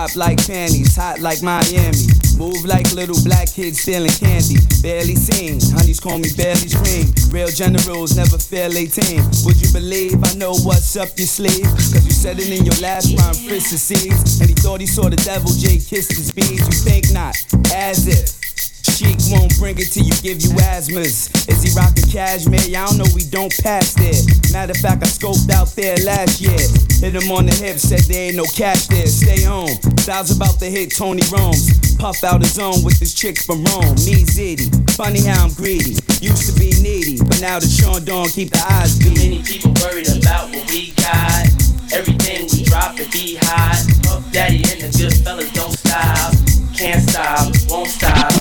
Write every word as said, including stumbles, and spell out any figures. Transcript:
Pop like panties, hot like Miami. Move like little black kids stealing candy. Barely seen, honeys call me barely scream. Real generals never fail eighteen. Would you believe I know what's up your sleeve? Cause you said it in your last rhyme, Frisk seeds. And he thought he saw the devil, Jay kissed his beads. You think not, as if Sheik won't bring it till you give you asthmas. Is he rockin' cashmere? I don't know, we don't pass there. Matter of fact, I scoped out there last year. Hit him on the hip, said there ain't no cash there. Stay home. Styles about to hit Tony Rome's. Puff out his own with this chick from Rome. Me Zitty. Funny how I'm greedy. Used to be needy, but now the Sean Dawn keep the eyes beat. Many people worried about what we got. Everything we drop to be hot. Puff Daddy and the good fellas don't stop. Can't stop, won't stop.